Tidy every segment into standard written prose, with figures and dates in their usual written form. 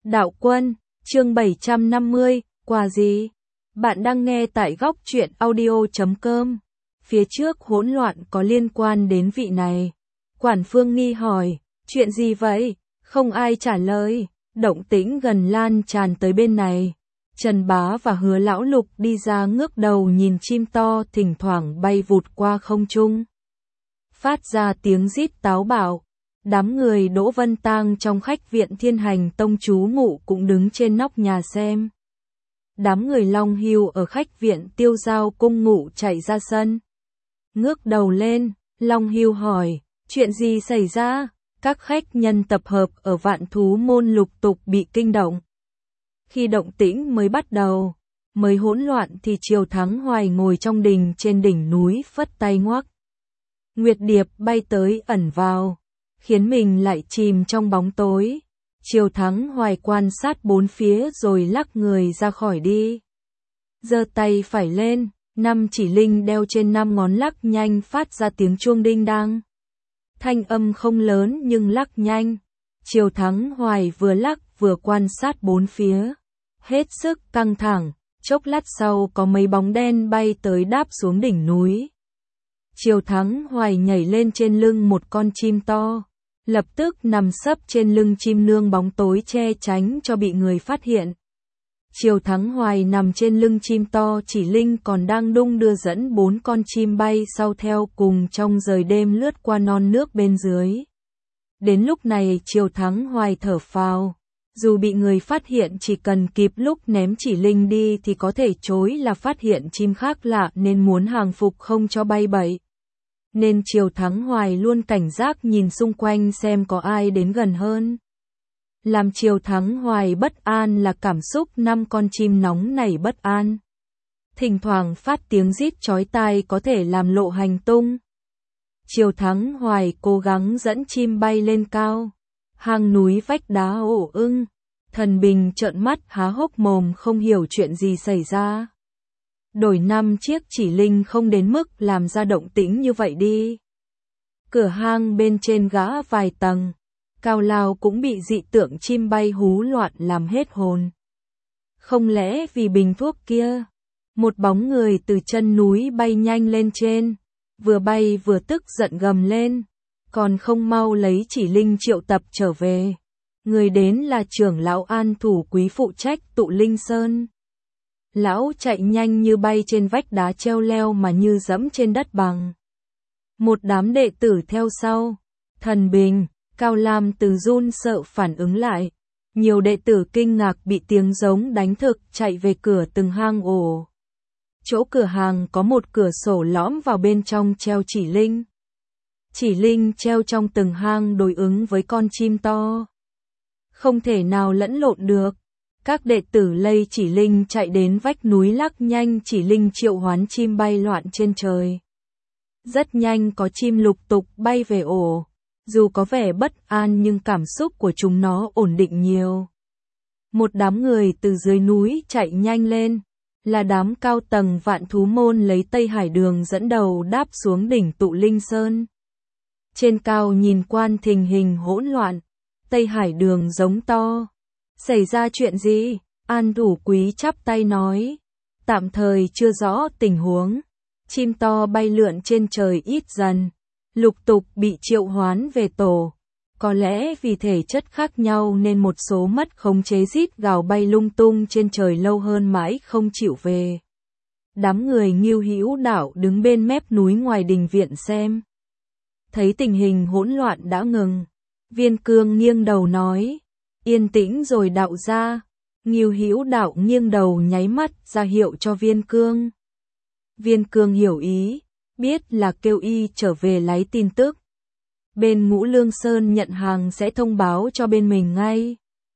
Đạo Quân, chương 750, quà gì? Bạn đang nghe tại góc truyện audio.com. Phía trước hỗn loạn có liên quan đến vị này. Quản Phương Nghi hỏi, chuyện gì vậy? Không ai trả lời, động tĩnh gần lan tràn tới bên này. Trần Bá và Hứa Lão Lục đi ra ngước đầu nhìn chim to thỉnh thoảng bay vụt qua không trung. Phát ra tiếng rít táo bạo. Đám người Đỗ Vân Tang trong khách viện Thiên Hành Tông trú ngụ cũng đứng trên nóc nhà xem. Đám người Long Hưu ở khách viện Tiêu Giao cung ngụ chạy ra sân. Ngước đầu lên, Long Hưu hỏi, chuyện gì xảy ra? Các khách nhân tập hợp ở Vạn Thú Môn lục tục bị kinh động. Khi động tĩnh mới bắt đầu, mới hỗn loạn thì Triều Thắng Hoài ngồi trong đình trên đỉnh núi phất tay ngoắc. Nguyệt Điệp bay tới ẩn vào, khiến mình lại chìm trong bóng tối. Triều Thắng Hoài quan sát bốn phía rồi lắc người ra khỏi đi. Giơ tay phải lên, 5 chỉ linh đeo trên 5 ngón lắc nhanh phát ra tiếng chuông đinh đang. Thanh âm không lớn nhưng lắc nhanh. Triều Thắng Hoài vừa lắc vừa quan sát bốn phía. Hết sức căng thẳng, chốc lát sau có mấy bóng đen bay tới đáp xuống đỉnh núi. Triều Thắng Hoài nhảy lên trên lưng một con chim to, lập tức nằm sấp trên lưng chim nương bóng tối che tránh cho bị người phát hiện. Triều Thắng Hoài nằm trên lưng chim to, chỉ linh còn đang đung đưa dẫn 4 con chim bay sau theo cùng trong rời đêm lướt qua non nước bên dưới. Đến lúc này Triều Thắng Hoài thở phào, dù bị người phát hiện chỉ cần kịp lúc ném chỉ linh đi thì có thể chối là phát hiện chim khác lạ nên muốn hàng phục không cho bay bậy. Nên Triều Thắng Hoài luôn cảnh giác nhìn xung quanh xem có ai đến gần hơn. Làm Triều Thắng Hoài bất an là cảm xúc 5 con chim nóng này bất an. Thỉnh thoảng phát tiếng rít chói tai có thể làm lộ hành tung. Triều Thắng Hoài cố gắng dẫn chim bay lên cao. Hang núi vách đá ổ ưng. Thần Bình trợn mắt há hốc mồm không hiểu chuyện gì xảy ra. Đổi 5 chiếc chỉ linh không đến mức làm ra động tĩnh như vậy đi. Cửa hang bên trên gã vài tầng, cao lao cũng bị dị tượng chim bay hú loạn làm hết hồn. Không lẽ vì bình thuốc kia? Một bóng người từ chân núi bay nhanh lên trên, vừa bay vừa tức giận gầm lên, còn không mau lấy chỉ linh triệu tập trở về. Người đến là trưởng lão An Thủ Quý phụ trách Tụ Linh Sơn. Lão chạy nhanh như bay trên vách đá treo leo mà như dẫm trên đất bằng. Một đám đệ tử theo sau. Thần Bình, Cao Lam từ run sợ phản ứng lại. Nhiều đệ tử kinh ngạc bị tiếng giống đánh thực chạy về cửa từng hang ổ. Chỗ cửa hàng có một cửa sổ lõm vào bên trong treo chỉ linh. Chỉ linh treo trong từng hang đối ứng với con chim to. Không thể nào lẫn lộn được. Các đệ tử lây chỉ linh chạy đến vách núi lắc nhanh chỉ linh triệu hoán chim bay loạn trên trời. Rất nhanh có chim lục tục bay về ổ. Dù có vẻ bất an nhưng cảm xúc của chúng nó ổn định nhiều. Một đám người từ dưới núi chạy nhanh lên. Là đám cao tầng Vạn Thú Môn lấy Tây Hải Đường dẫn đầu đáp xuống đỉnh Tụ Linh Sơn. Trên cao nhìn quan tình hình hỗn loạn. Tây Hải Đường giống to. Xảy ra chuyện gì? An Thủ Quý chắp tay nói. Tạm thời chưa rõ tình huống. Chim to bay lượn trên trời ít dần. Lục tục bị triệu hoán về tổ. Có lẽ vì thể chất khác nhau nên một số mất khống chế rít gào bay lung tung trên trời lâu hơn mãi không chịu về. Đám người Ngưu Hữu Đạo đứng bên mép núi ngoài đình viện xem. Thấy tình hình hỗn loạn đã ngừng. Viên Cương nghiêng đầu nói. Yên tĩnh rồi đạo ra. Ngưu Hữu Đạo nghiêng đầu nháy mắt ra hiệu cho Viên Cương. Viên Cương hiểu ý, biết là kêu y trở về lấy tin tức. Bên Ngũ Lương Sơn nhận hàng sẽ thông báo cho bên mình ngay.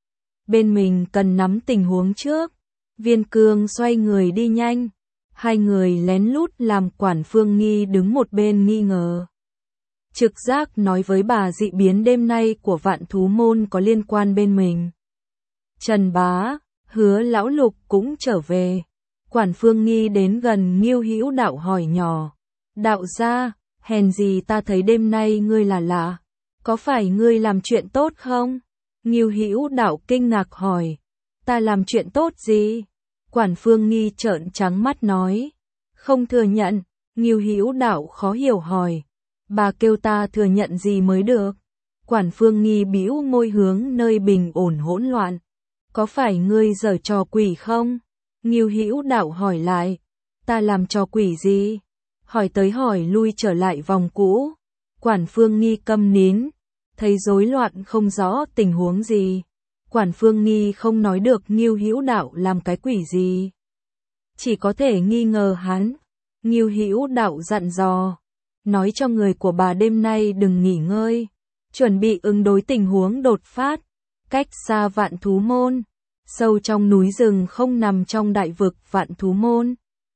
Bên mình cần nắm tình huống trước. Viên Cương xoay người đi nhanh. Hai người lén lút làm Quản Phương Nghi đứng một bên nghi ngờ. Trực giác nói với bà dị biến đêm nay của Vạn Thú Môn có liên quan bên mình. Trần Bá, Hứa Lão Lục cũng trở về. Quản Phương Nghi đến gần Ngưu Hữu Đạo hỏi nhỏ. Đạo gia, hèn gì ta thấy đêm nay ngươi là lạ. Có phải ngươi làm chuyện tốt không? Ngưu Hữu Đạo kinh ngạc hỏi, ta làm chuyện tốt gì? Quản Phương Nghi trợn trắng mắt nói, không thừa nhận. Ngưu Hữu Đạo khó hiểu hỏi, bà kêu ta thừa nhận gì mới được? Quản Phương Nghi bĩu môi hướng nơi bình ổn hỗn loạn, có phải ngươi giở trò quỷ không? Ngưu Hữu Đạo hỏi lại, ta làm trò quỷ gì? Hỏi tới hỏi lui trở lại vòng cũ. Quản Phương Nghi câm nín, thấy rối loạn không rõ tình huống gì. Quản Phương Nghi không nói được Ngưu Hữu Đạo làm cái quỷ gì, chỉ có thể nghi ngờ hắn. Ngưu Hữu Đạo dặn dò, nói cho người của bà đêm nay đừng nghỉ ngơi, chuẩn bị ứng đối tình huống đột phát, cách xa Vạn Thú Môn, sâu trong núi rừng không nằm trong đại vực Vạn Thú Môn.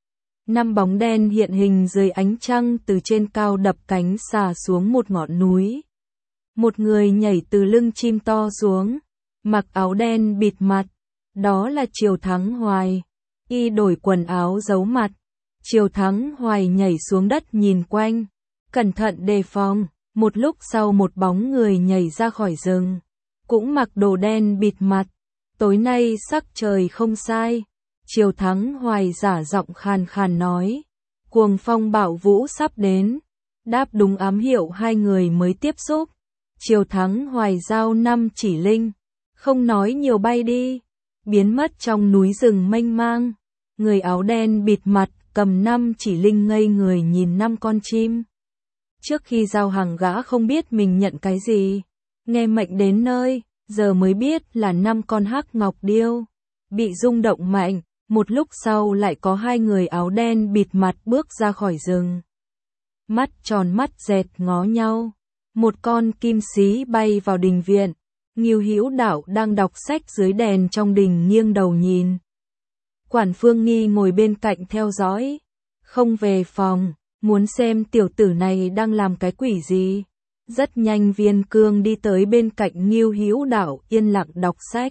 5 bóng đen hiện hình dưới ánh trăng từ trên cao đập cánh xà xuống một ngọn núi. Một người nhảy từ lưng chim to xuống, mặc áo đen bịt mặt, đó là Triều Thắng Hoài. Y đổi quần áo giấu mặt. Triều Thắng Hoài nhảy xuống đất nhìn quanh, cẩn thận đề phòng. Một lúc sau một bóng người nhảy ra khỏi rừng, cũng mặc đồ đen bịt mặt. Tối nay sắc trời không sai. Triều Thắng Hoài giả giọng khàn khàn nói, cuồng phong bạo vũ sắp đến. Đáp đúng ám hiệu hai người mới tiếp xúc. Triều Thắng Hoài giao 5 chỉ linh, không nói nhiều bay đi, biến mất trong núi rừng mênh mang. Người áo đen bịt mặt cầm 5 chỉ linh ngây người nhìn 5 con chim. Trước khi giao hàng gã không biết mình nhận cái gì, nghe mệnh đến nơi, giờ mới biết là 5 con hắc ngọc điêu. Bị rung động mạnh, một lúc sau lại có 2 người áo đen bịt mặt bước ra khỏi rừng. Mắt tròn mắt dẹt ngó nhau, một con kim xí bay vào đình viện. Ngưu Hữu Đạo đang đọc sách dưới đèn trong đình nghiêng đầu nhìn. Quản Phương Nghi ngồi bên cạnh theo dõi, không về phòng, muốn xem tiểu tử này đang làm cái quỷ gì. Rất nhanh Viên Cương đi tới bên cạnh Ngưu Hữu Đạo yên lặng đọc sách.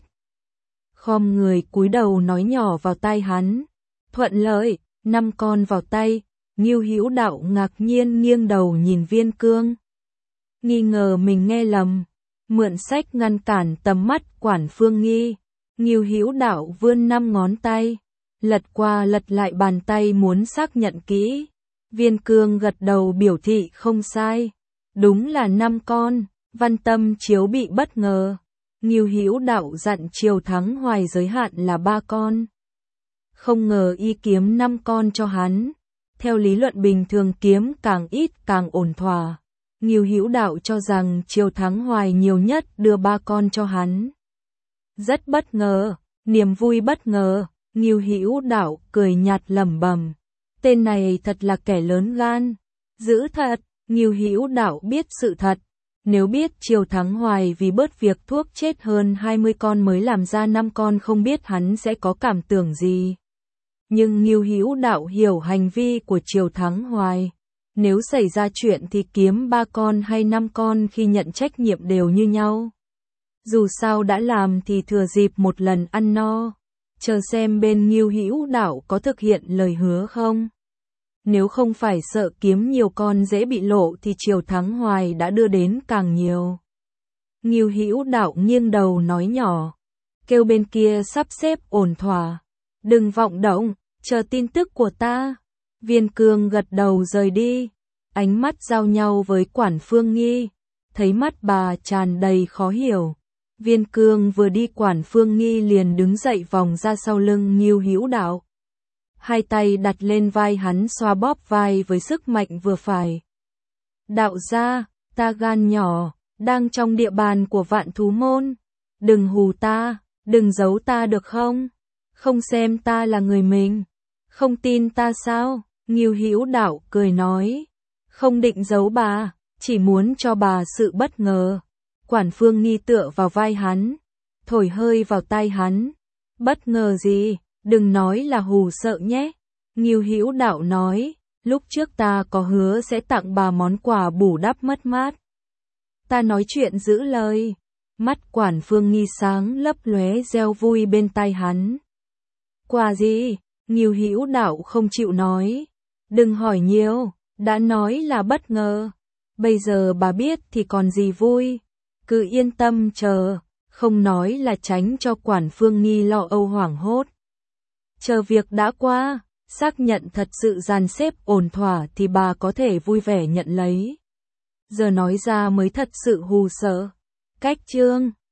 Khom người cúi đầu nói nhỏ vào tai hắn, thuận lợi, 5 con vào tay. Ngưu Hữu Đạo ngạc nhiên nghiêng đầu nhìn Viên Cương, nghi ngờ mình nghe lầm, mượn sách ngăn cản tầm mắt Quản Phương Nghi. Ngưu Hữu Đạo vươn 5 ngón tay, lật qua lật lại bàn tay muốn xác nhận kỹ. Viên Cương gật đầu biểu thị không sai, đúng là 5 con. Văn Tâm Chiếu bị bất ngờ. Ngưu Hữu Đạo dặn Triều Thắng Hoài giới hạn là 3 con. Không ngờ y kiếm 5 con cho hắn. Theo lý luận bình thường kiếm càng ít càng ổn thỏa. Ngưu Hữu Đạo cho rằng Triều Thắng Hoài nhiều nhất đưa 3 con cho hắn. Rất bất ngờ, niềm vui bất ngờ. Ngưu Hữu Đạo cười nhạt lẩm bẩm, tên này thật là kẻ lớn gan, dữ thật. Ngưu Hữu Đạo biết sự thật, nếu biết Triều Thắng Hoài vì bớt việc thuốc chết hơn 20 con mới làm ra 5 con không biết hắn sẽ có cảm tưởng gì. Nhưng Ngưu Hữu Đạo hiểu hành vi của Triều Thắng Hoài, nếu xảy ra chuyện thì kiếm 3 con hay 5 con khi nhận trách nhiệm đều như nhau. Dù sao đã làm thì thừa dịp một lần ăn no, chờ xem bên Ngưu Hữu Đạo có thực hiện lời hứa không. Nếu không phải sợ kiếm nhiều con dễ bị lộ thì Triều Thắng Hoài đã đưa đến càng nhiều. Ngưu Hữu Đạo nghiêng đầu nói nhỏ, kêu bên kia sắp xếp ổn thỏa, đừng vọng động, chờ tin tức của ta. Viên Cương gật đầu rời đi, ánh mắt giao nhau với Quản Phương Nghi, thấy mắt bà tràn đầy khó hiểu. Viên Cương vừa đi Quản Phương Nghi liền đứng dậy vòng ra sau lưng Ngưu Hữu Đạo. Hai tay đặt lên vai hắn xoa bóp vai với sức mạnh vừa phải. Đạo gia, ta gan nhỏ, đang trong địa bàn của Vạn Thú Môn. Đừng hù ta, đừng giấu ta được không? Không xem ta là người mình. Không tin ta sao? Ngưu Hữu Đạo cười nói. Không định giấu bà, chỉ muốn cho bà sự bất ngờ. Quản Phương Nghi tựa vào vai hắn, thổi hơi vào tai hắn. Bất ngờ gì? Đừng nói là hù sợ nhé. Ngưu Hữu Đạo nói, lúc trước ta có hứa sẽ tặng bà món quà bù đắp mất mát. Ta nói chuyện giữ lời. Mắt Quản Phương Nghi sáng lấp lóe reo vui bên tai hắn. Quà gì? Ngưu Hữu Đạo không chịu nói. Đừng hỏi nhiều, đã nói là bất ngờ. Bây giờ bà biết thì còn gì vui. Cứ yên tâm chờ, không nói là tránh cho Quản Phương Nghi lo âu hoảng hốt. Chờ việc đã qua, xác nhận thật sự dàn xếp ổn thỏa thì bà có thể vui vẻ nhận lấy. Giờ nói ra mới thật sự hù sợ. Cách chương